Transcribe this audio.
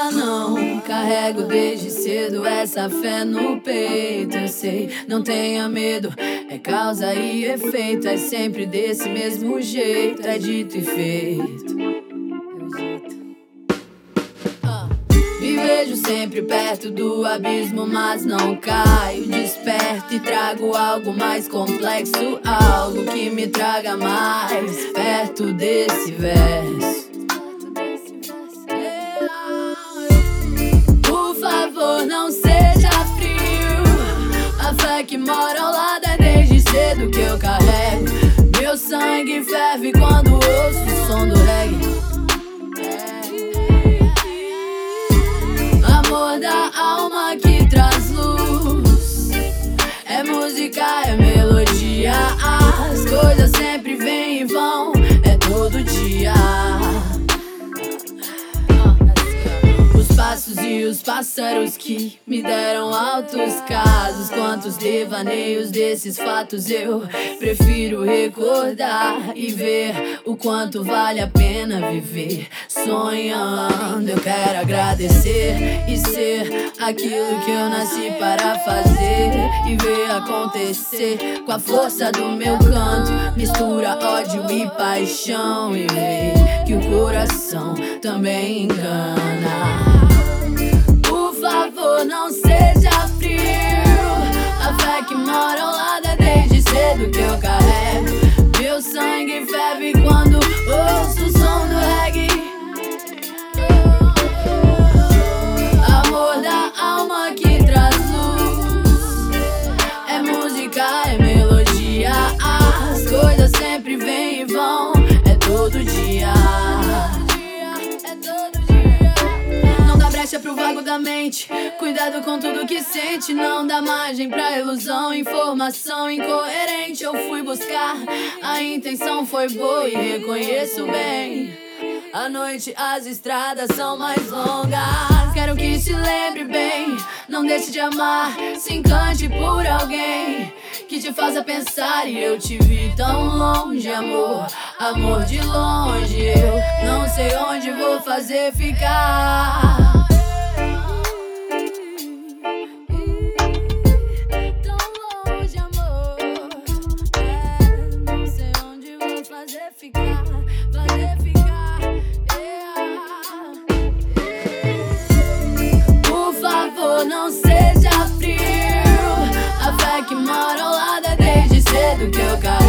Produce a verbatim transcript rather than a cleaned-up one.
ainda não. Carrego desde cedo essa fé no peito. Eu sei, não tenha medo, é causa e efeito. É sempre desse mesmo jeito, é dito e feito. Me vejo sempre perto do abismo, mas não caio. Desperto e trago algo mais complexo, algo que me traga mais perto desse verso. Por favor, não seja frio. A fé que mora ao lado é desde cedo que eu carrego. Meu sangue ferve quando ouço o som do reggae. Amor da alma que traz luz. É música, é melodia. As coisas sempre vêm e vão. É todo dia. Os passos e os pássaros que me deram altos casos. Quantos devaneios desses fatos eu prefiro recordar e ver o quanto vale a pena viver sonhando. Eu quero agradecer e ser aquilo que eu nasci para fazer e ver acontecer com a força do meu canto. Mistura ódio e paixão e ver que o coração também engana. Por favor, não seja frio. A fé que mora ao lado é desde cedo que eu carrego. Meu sangue ferve quando ouço o som do reggae. Amor da alma que traz luz. É música, é melodia. As coisas sempre vêm e vão. É todo dia. Brecha pro vago da mente. Cuidado com tudo que sente. Não dá margem pra ilusão. Informação incoerente eu fui buscar. A intenção foi boa e reconheço bem. À noite as estradas são mais longas. Quero que se lembre bem. Não deixe de amar. Se encante por alguém que te faça pensar. E eu te vi tão longe, amor. Amor de longe. Eu não sei onde vou fazer ficar. Fazer ficar, fazer ficar, yeah. Por favor, não seja frio. A fé que mora ao lado é desde cedo que eu carrego.